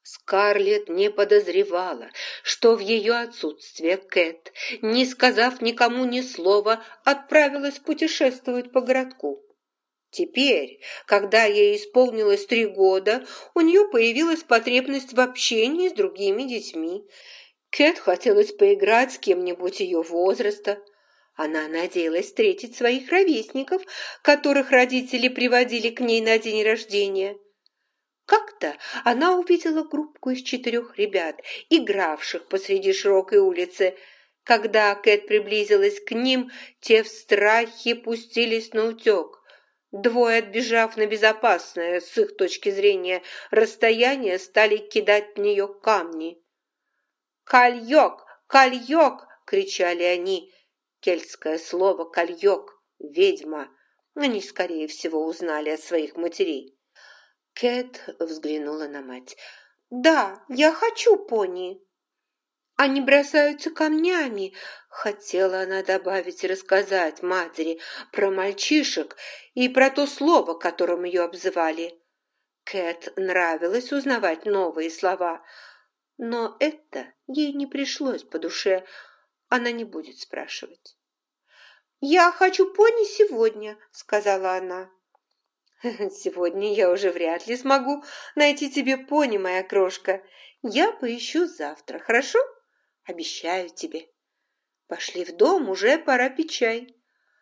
Скарлетт не подозревала, что в ее отсутствие Кэт, не сказав никому ни слова, отправилась путешествовать по городку. Теперь, когда ей исполнилось 3 года, у нее появилась потребность в общении с другими детьми. Кэт хотелось поиграть с кем-нибудь ее возраста. Она надеялась встретить своих ровесников, которых родители приводили к ней на день рождения. Как-то она увидела группку из 4 ребят, игравших посреди широкой улицы. Когда Кэт приблизилась к ним, те в страхе пустились наутек. 2, отбежав на безопасное, с их точки зрения, расстояние, стали кидать в нее камни. «Кальёк! Кальёк!» — кричали они. Кельтское слово «кальёк» — ведьма. Они, скорее всего, узнали от своих матерей. Кэт взглянула на мать. «Да, я хочу пони». «Они бросаются камнями», — хотела она добавить и рассказать матери про мальчишек и про то слово, которым ее обзывали. Кэт нравилось узнавать новые слова, но это ей не пришлось по душе, она не будет спрашивать. «Я хочу пони сегодня», — сказала она. «Сегодня я уже вряд ли смогу найти тебе пони, моя крошка. Я поищу завтра, хорошо? Обещаю тебе. Пошли в дом, уже пора пить чай».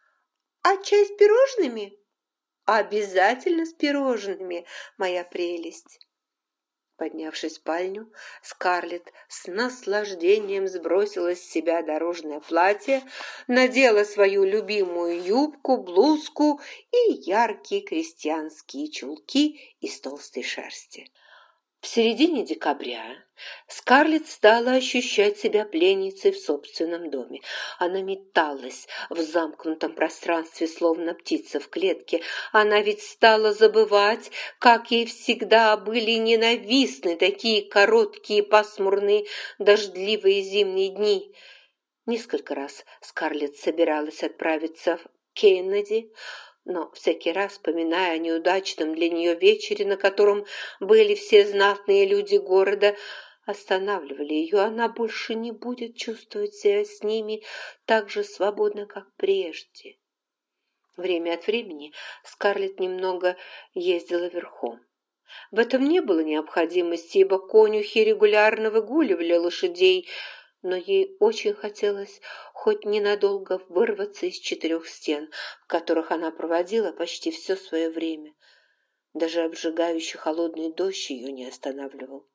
«А чай с пирожными?» «Обязательно с пирожными, моя прелесть». Поднявшись в спальню, Скарлетт с наслаждением сбросила с себя дорожное платье, надела свою любимую юбку, блузку и яркие крестьянские чулки из толстой шерсти. В середине декабря Скарлетт стала ощущать себя пленницей в собственном доме. Она металась в замкнутом пространстве, словно птица в клетке. Она ведь стала забывать, как ей всегда были ненавистны такие короткие, пасмурные, дождливые зимние дни. Несколько раз Скарлетт собиралась отправиться в Кеннеди, но всякий раз, вспоминая о неудачном для нее вечере, на котором были все знатные люди города, останавливали ее. Она больше не будет чувствовать себя с ними так же свободно, как прежде. Время от времени Скарлетт немного ездила верхом. В этом не было необходимости, ибо конюхи регулярно выгуливали лошадей, но ей очень хотелось хоть ненадолго вырваться из 4 стен, в которых она проводила почти все свое время. Даже обжигающий холодный дождь ее не останавливал.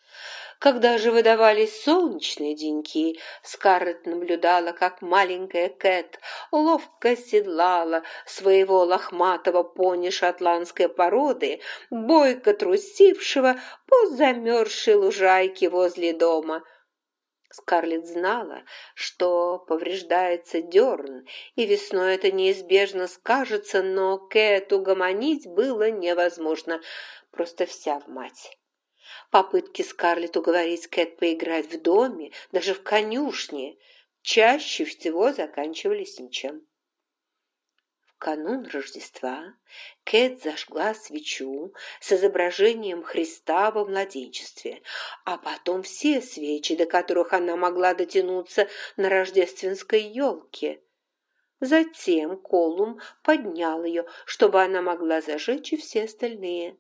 Когда же выдавались солнечные деньки, Скарлетт наблюдала, как маленькая Кэт ловко седлала своего лохматого пони шотландской породы, бойко трусившего по замерзшей лужайке возле дома. Скарлетт знала, что повреждается дерн, и весной это неизбежно скажется, но Кэт угомонить было невозможно, просто вся в мать. Попытки Скарлетт уговорить Кэт поиграть в доме, даже в конюшне, чаще всего заканчивались ничем. В канун Рождества Кэт зажгла свечу с изображением Христа во младенчестве, а потом все свечи, до которых она могла дотянуться на рождественской елке. Затем Колум поднял ее, чтобы она могла зажечь и все остальные.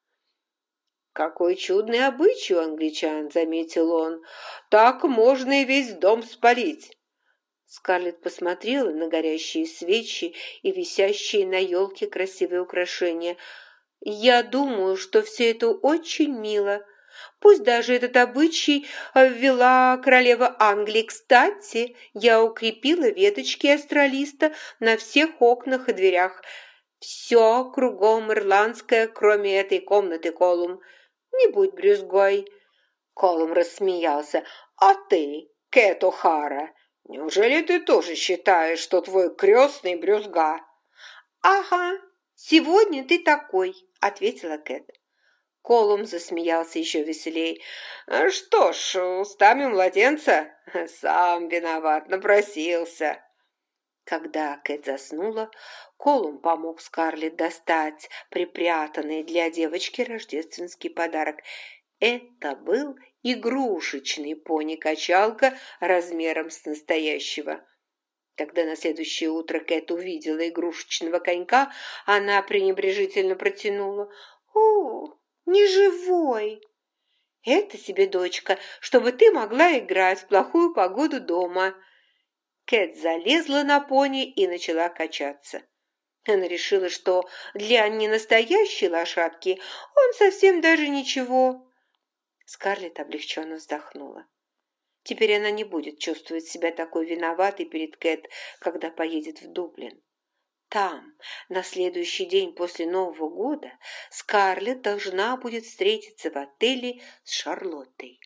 «Какой чудный обычай у англичан!» — заметил он. «Так можно и весь дом спалить!» Скарлетт посмотрела на горящие свечи и висящие на елке красивые украшения. «Я думаю, что все это очень мило. Пусть даже этот обычай ввела королева Англии. Кстати, я укрепила веточки астролиста на всех окнах и дверях. Все кругом ирландское, кроме этой комнаты, Колум. Не будь брюзгой!» Колум рассмеялся. «А ты, Кэт О'Хара, неужели ты тоже считаешь, что твой крестный брюзга?» «Ага, сегодня ты такой», — ответила Кэт. Колум засмеялся еще веселей. «Что ж, устами младенца? Сам виноват, напросился». Когда Кэт заснула, Колум помог Скарлетт достать припрятанный для девочки рождественский подарок. Это был игрушечный пони-качалка размером с настоящего. Когда на следующее утро Кэт увидела игрушечного конька, она пренебрежительно протянула: «О, не живой!» «Это тебе, дочка, чтобы ты могла играть в плохую погоду дома». Кэт залезла на пони и начала качаться. Она решила, что для ненастоящей лошадки он совсем даже ничего. Скарлетт облегченно вздохнула. Теперь она не будет чувствовать себя такой виноватой перед Кэт, когда поедет в Дублин. Там, на следующий день после Нового года, Скарлетт должна будет встретиться в отеле с Шарлоттой.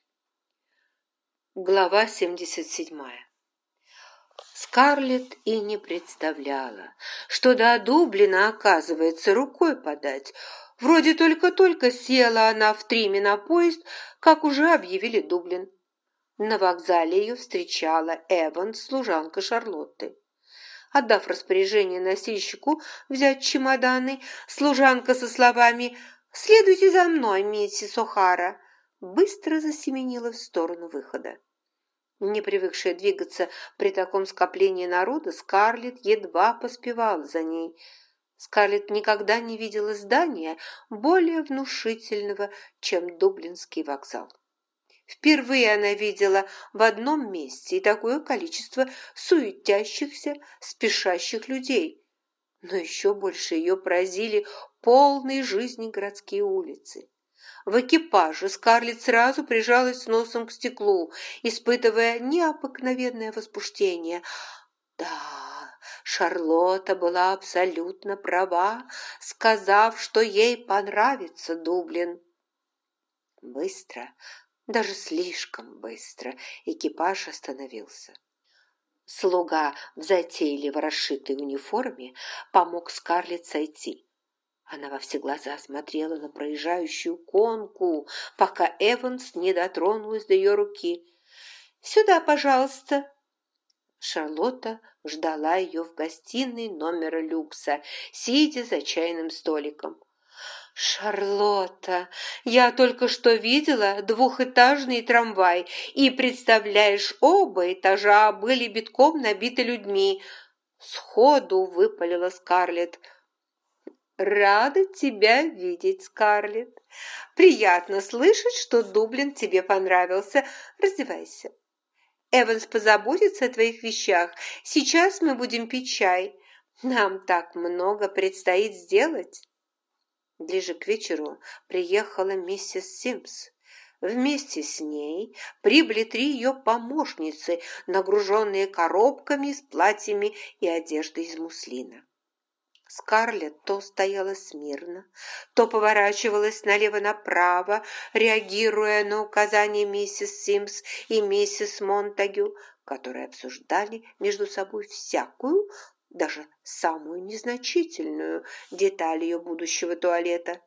Глава 77. Скарлетт и не представляла, что до Дублина, оказывается, рукой подать. Вроде только-только села она в Триме на поезд, как уже объявили Дублин. На вокзале ее встречала Эванс, служанка Шарлотты. Отдав распоряжение носильщику взять чемоданы, служанка со словами «Следуйте за мной, миссис О'Хара», быстро засеменила в сторону выхода. Не привыкшая двигаться при таком скоплении народа, Скарлетт едва поспевала за ней. Скарлетт никогда не видела здания более внушительного, чем Дублинский вокзал. Впервые она видела в одном месте и такое количество суетящихся, спешащих людей. Но еще больше ее поразили полные жизни городские улицы. В экипаже Скарлетт сразу прижалась носом к стеклу, испытывая необыкновенное возбуждение. Да, Шарлотта была абсолютно права, сказав, что ей понравится Дублин. Быстро, даже слишком быстро, экипаж остановился. Слуга в затейливо расшитой униформе помог Скарлетт сойти. Она во все глаза смотрела на проезжающую конку, пока Эванс не дотронулась до ее руки. «Сюда, пожалуйста!» Шарлотта ждала ее в гостиной номера люкса, сидя за чайным столиком. «Шарлотта, я только что видела двухэтажный трамвай, и, представляешь, оба этажа были битком набиты людьми!» Сходу выпалила Скарлетт. «Рада тебя видеть, Скарлетт. Приятно слышать, что Дублин тебе понравился. Раздевайся. Эванс позаботится о твоих вещах. Сейчас мы будем пить чай. Нам так много предстоит сделать». Ближе к вечеру приехала миссис Симпс. Вместе с ней прибыли 3 ее помощницы, нагруженные коробками с платьями и одеждой из муслина. Скарлетт то стояла смирно, то поворачивалась налево-направо, реагируя на указания миссис Симпс и миссис Монтагю, которые обсуждали между собой всякую, даже самую незначительную деталь ее будущего туалета.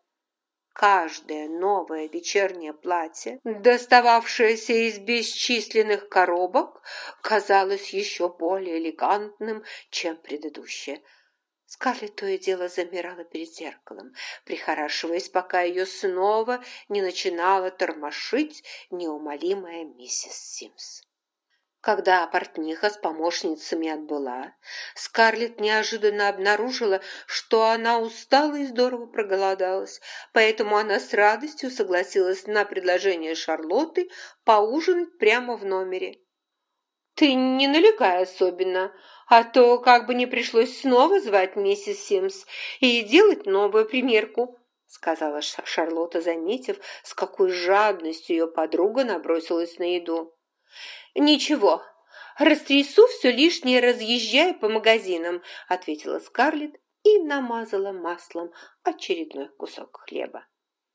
Каждое новое вечернее платье, достававшееся из бесчисленных коробок, казалось еще более элегантным, чем предыдущее. Скарлетт то и дело замирала перед зеркалом, прихорашиваясь, пока ее снова не начинала тормошить неумолимая миссис Симпс. Когда портниха с помощницами отбыла, Скарлетт неожиданно обнаружила, что она устала и здорово проголодалась, поэтому она с радостью согласилась на предложение Шарлотты поужинать прямо в номере. «Ты не налегай особенно, а то как бы не пришлось снова звать миссис Симс и делать новую примерку», сказала Шарлотта, заметив, с какой жадностью ее подруга набросилась на еду. «Ничего, растрясу все лишнее, разъезжая по магазинам», ответила Скарлетт и намазала маслом очередной кусок хлеба.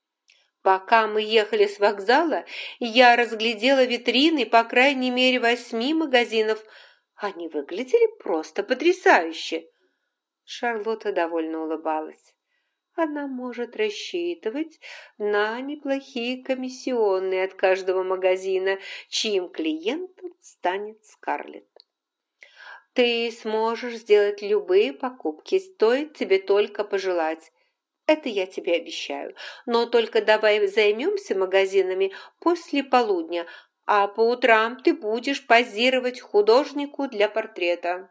«Пока мы ехали с вокзала, я разглядела витрины по крайней мере 8 магазинов. Они выглядели просто потрясающе». Шарлотта довольно улыбалась. Она может рассчитывать на неплохие комиссионные от каждого магазина, чьим клиентом станет Скарлетт. «Ты сможешь сделать любые покупки, стоит тебе только пожелать. Это я тебе обещаю. Но только давай займемся магазинами после полудня, а по утрам ты будешь позировать художнику для портрета».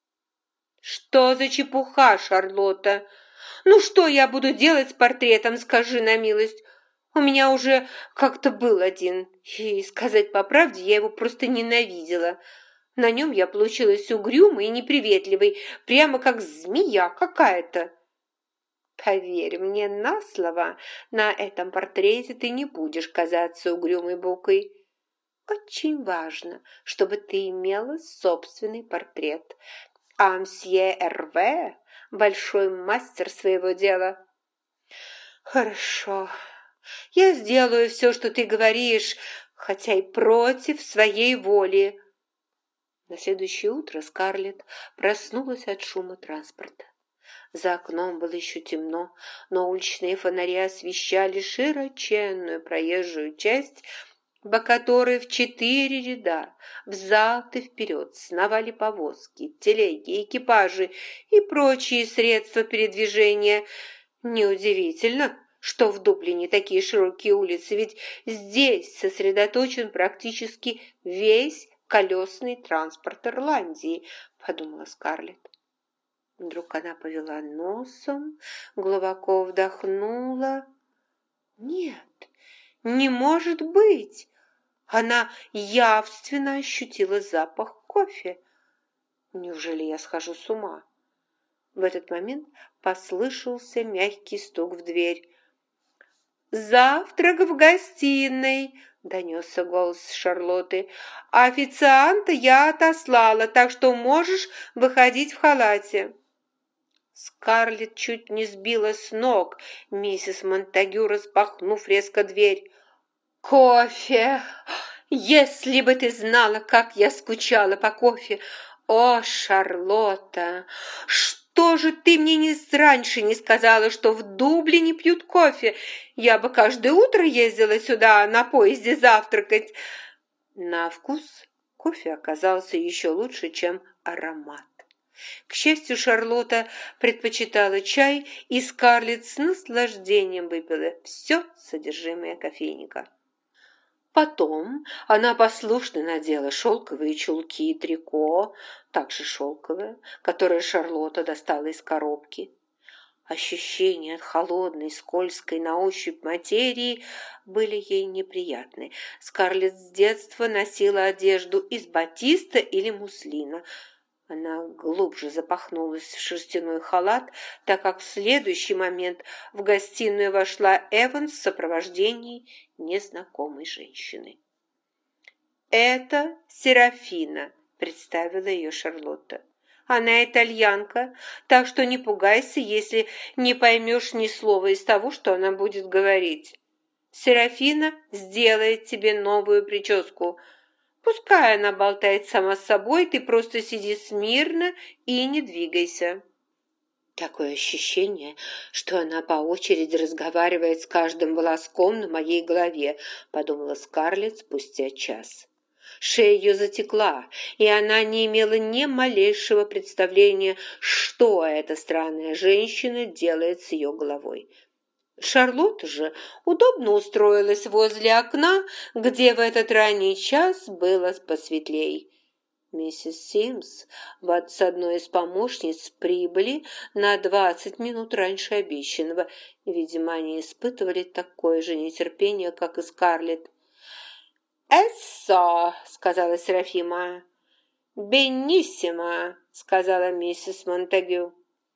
«Что за чепуха, Шарлотта? Ну что я буду делать с портретом, скажи на милость? У меня уже как-то был один, и, сказать по правде, я его просто ненавидела. На нем я получилась угрюмой и неприветливой, прямо как змея какая-то». «Поверь мне на слово, на этом портрете ты не будешь казаться угрюмой букой. Очень важно, чтобы ты имела собственный портрет. А мсье Эрве – большой мастер своего дела». «Хорошо, я сделаю все, что ты говоришь, хотя и против своей воли». На следующее утро Скарлетт проснулась от шума транспорта. За окном было еще темно, но уличные фонари освещали широченную проезжую часть, по которой в 4 ряда взад и вперед сновали повозки, телеги, экипажи и прочие средства передвижения. Неудивительно, что в Дублине такие широкие улицы, ведь здесь сосредоточен практически весь колесный транспорт Ирландии, подумала Скарлетт. Вдруг она повела носом, глубоко вдохнула. Нет, не может быть! Она явственно ощутила запах кофе. Неужели я схожу с ума? В этот момент послышался мягкий стук в дверь. «Завтрак в гостиной!» — донесся голос Шарлотты. «Официанта я отослала, так что можешь выходить в халате». Скарлетт чуть не сбила с ног миссис Монтагю, распахнув резко дверь. «Кофе! Если бы ты знала, как я скучала по кофе! О, Шарлотта, что же ты мне раньше не сказала, что в Дублине пьют кофе? Я бы каждое утро ездила сюда на поезде завтракать». На вкус кофе оказался еще лучше, чем аромат. К счастью, Шарлотта предпочитала чай, и Скарлетт с наслаждением выпила все содержимое кофейника. Потом она послушно надела шелковые чулки и трико, также шелковое, которое Шарлотта достала из коробки. Ощущения от холодной, скользкой на ощупь материи были ей неприятны. Скарлетт с детства носила одежду из батиста или муслина. Она глубже запахнулась в шерстяной халат, так как в следующий момент в гостиную вошла Эванс в сопровождении незнакомой женщины. «Это Серафина», — представила ее Шарлотта. «Она итальянка, так что не пугайся, если не поймешь ни слова из того, что она будет говорить. Серафина сделает тебе новую прическу. Пускай она болтает сама с собой, ты просто сиди смирно и не двигайся». Такое ощущение, что она по очереди разговаривает с каждым волоском на моей голове, подумала Скарлетт спустя час. Шея ее затекла, и она не имела ни малейшего представления, что эта странная женщина делает с ее головой. Шарлотта же удобно устроилась возле окна, где в этот ранний час было посветлей. Миссис Симс с одной из помощниц прибыли на 20 минут раньше обещанного. Видимо, они испытывали такое же нетерпение, как и Скарлетт. «Эссо!» — сказала Серафима. «Бенниссимо!» — сказала миссис Монтегю.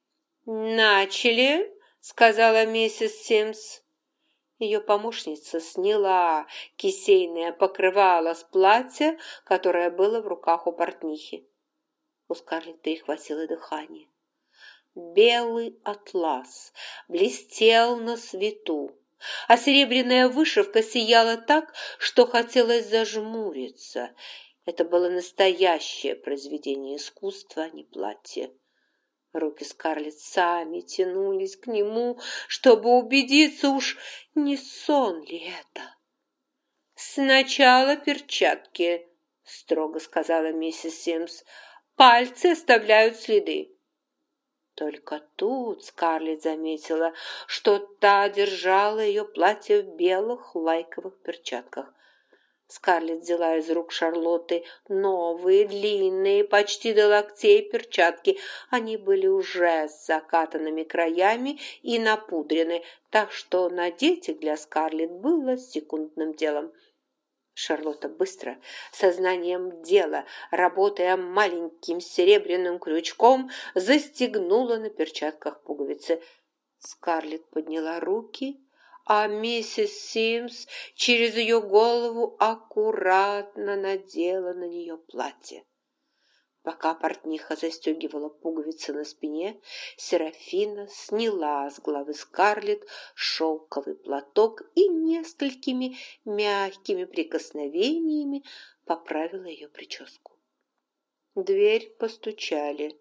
«Начали!» — сказала миссис Симс. Ее помощница сняла кисейное покрывало с платья, которое было в руках у портнихи. У Скарлетт перехватило дыхание. Белый атлас блестел на свету, а серебряная вышивка сияла так, что хотелось зажмуриться. Это было настоящее произведение искусства, а не платье. Руки Скарлетт сами тянулись к нему, чтобы убедиться, уж не сон ли это. «Сначала перчатки», — строго сказала миссис Симс. «Пальцы оставляют следы». Только тут Скарлетт заметила, что та держала ее платье в белых лайковых перчатках. Скарлетт взяла из рук Шарлотты новые, длинные, почти до локтей перчатки. Они были уже с закатанными краями и напудрены, так что надеть их для Скарлетт было секундным делом. Шарлотта быстро, сознанием дела, работая маленьким серебряным крючком, застегнула на перчатках пуговицы. Скарлетт подняла руки, а миссис Симс через ее голову аккуратно надела на нее платье. Пока портниха застегивала пуговицы на спине, Серафина сняла с головы Скарлетт шелковый платок и несколькими мягкими прикосновениями поправила ее прическу. В дверь постучали.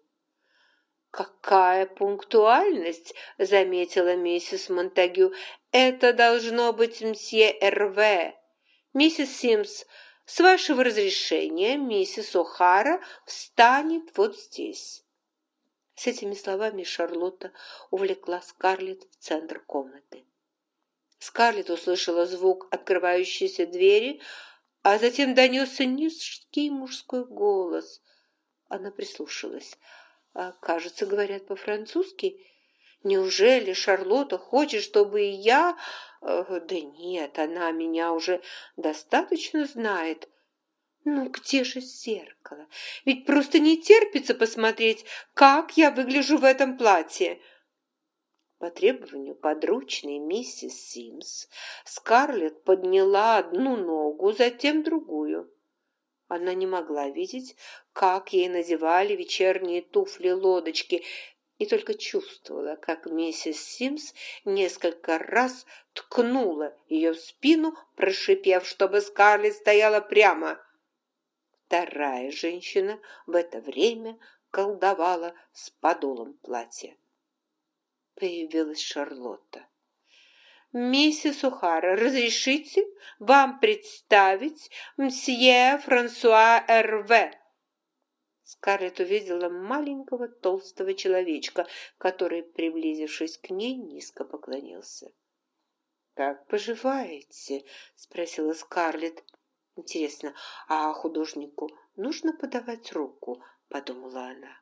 «Какая пунктуальность!» — заметила миссис Монтегю. «Это должно быть мсье Эрве. Миссис Симс, с вашего разрешения миссис О'Хара встанет вот здесь». С этими словами Шарлотта увлекла Скарлетт в центр комнаты. Скарлетт услышала звук открывающейся двери, а затем донесся низкий мужской голос. Она прислушалась. Кажется, говорят по-французски. Неужели Шарлотта хочет, чтобы и я... Да нет, она меня уже достаточно знает. Ну, где же зеркало? Ведь просто не терпится посмотреть, как я выгляжу в этом платье. По требованию подручной миссис Симс Скарлетт подняла одну ногу, затем другую. Она не могла видеть, как ей надевали вечерние туфли-лодочки, и только чувствовала, как миссис Симс несколько раз ткнула ее в спину, прошипев, чтобы Скарлетт стояла прямо. Вторая женщина в это время колдовала с подолом платья. Появилась Шарлотта. «Миссис О'Хара, разрешите вам представить мсье Франсуа Эрве?» Скарлетт увидела маленького толстого человечка, который, приблизившись к ней, низко поклонился. «Как поживаете?» — спросила Скарлетт. «Интересно, а художнику нужно подавать руку?» — подумала она.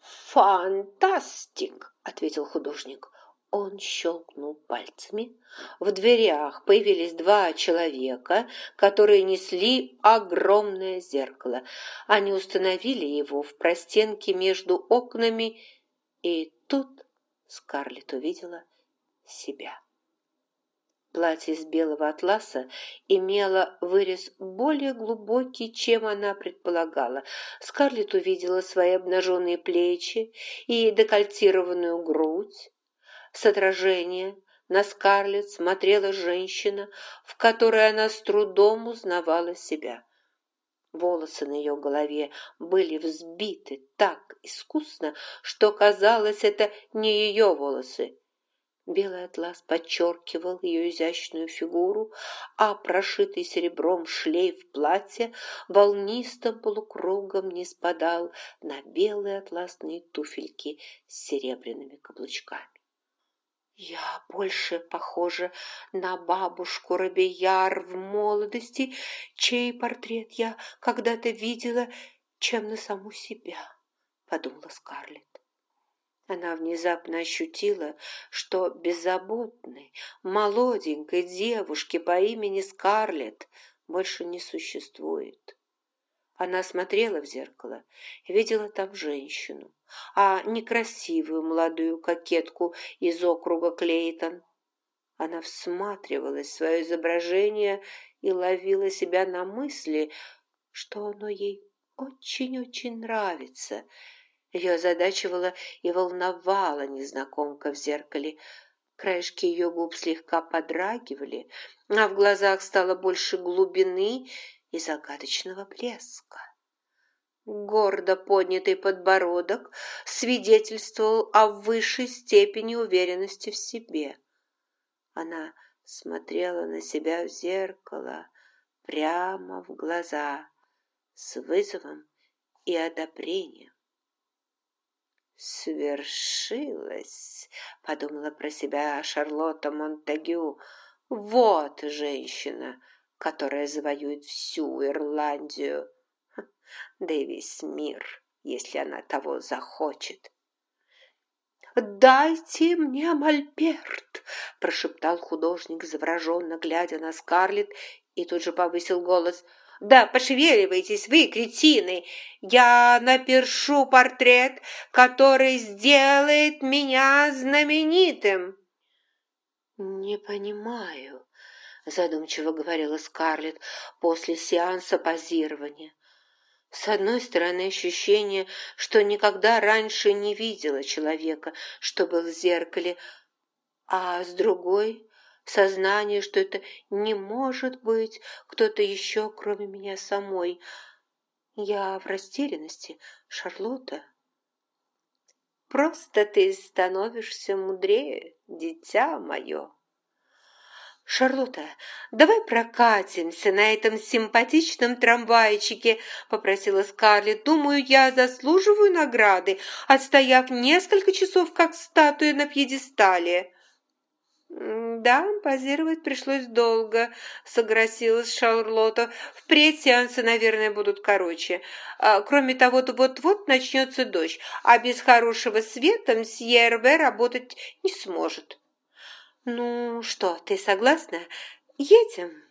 «Фантастик!» — ответил художник. Он щелкнул пальцами. В дверях появились два человека, которые несли огромное зеркало. Они установили его в простенке между окнами, и тут Скарлетт увидела себя. Платье из белого атласа имело вырез более глубокий, чем она предполагала. Скарлетт увидела свои обнаженные плечи и декольтированную грудь. С отражения на Скарлетт смотрела женщина, в которой она с трудом узнавала себя. Волосы на ее голове были взбиты так искусно, что казалось, это не ее волосы. Белый атлас подчеркивал ее изящную фигуру, а прошитый серебром шлейф платья волнистым полукругом не спадал на белые атласные туфельки с серебряными каблучками. «Я больше похожа на бабушку Робийяр в молодости, чей портрет я когда-то видела, чем на саму себя», — подумала Скарлетт. Она внезапно ощутила, что беззаботной, молоденькой девушки по имени Скарлетт больше не существует. Она смотрела в зеркало и видела там женщину, а не красивую молодую кокетку из округа Клейтон. Она всматривалась в свое изображение и ловила себя на мысли, что оно ей очень-очень нравится. Ее озадачивала и волновала незнакомка в зеркале. Краешки ее губ слегка подрагивали, а в глазах стало больше глубины и загадочного блеска. Гордо поднятый подбородок свидетельствовал о высшей степени уверенности в себе. Она смотрела на себя в зеркало прямо в глаза с вызовом и одобрением. «Свершилось», — подумала про себя Шарлотта Монтегю. «Вот женщина, которая завоюет всю Ирландию, да и весь мир, если она того захочет». «Дайте мне мольберт!» – прошептал художник, завороженно глядя на Скарлетт, и тут же повысил голос. «Да пошевеливайтесь вы, кретины! Я напишу портрет, который сделает меня знаменитым!» «Не понимаю», – задумчиво говорила Скарлетт после сеанса позирования. С одной стороны, ощущение, что никогда раньше не видела человека, что был в зеркале, а с другой – сознание, что это не может быть кто-то еще, кроме меня самой. Я в растерянности, Шарлотта. «Просто ты становишься мудрее, дитя мое». «Шарлотта, давай прокатимся на этом симпатичном трамвайчике», – попросила Скарлетт. «Думаю, я заслуживаю награды, отстояв несколько часов, как статуя на пьедестале». «Да, позировать пришлось долго», – согласилась Шарлотта. «Впредь сеансы, наверное, будут короче. Кроме того, вот-вот начнется дождь, а без хорошего света мсье Эрве работать не сможет». «Ну что, ты согласна? Едем?»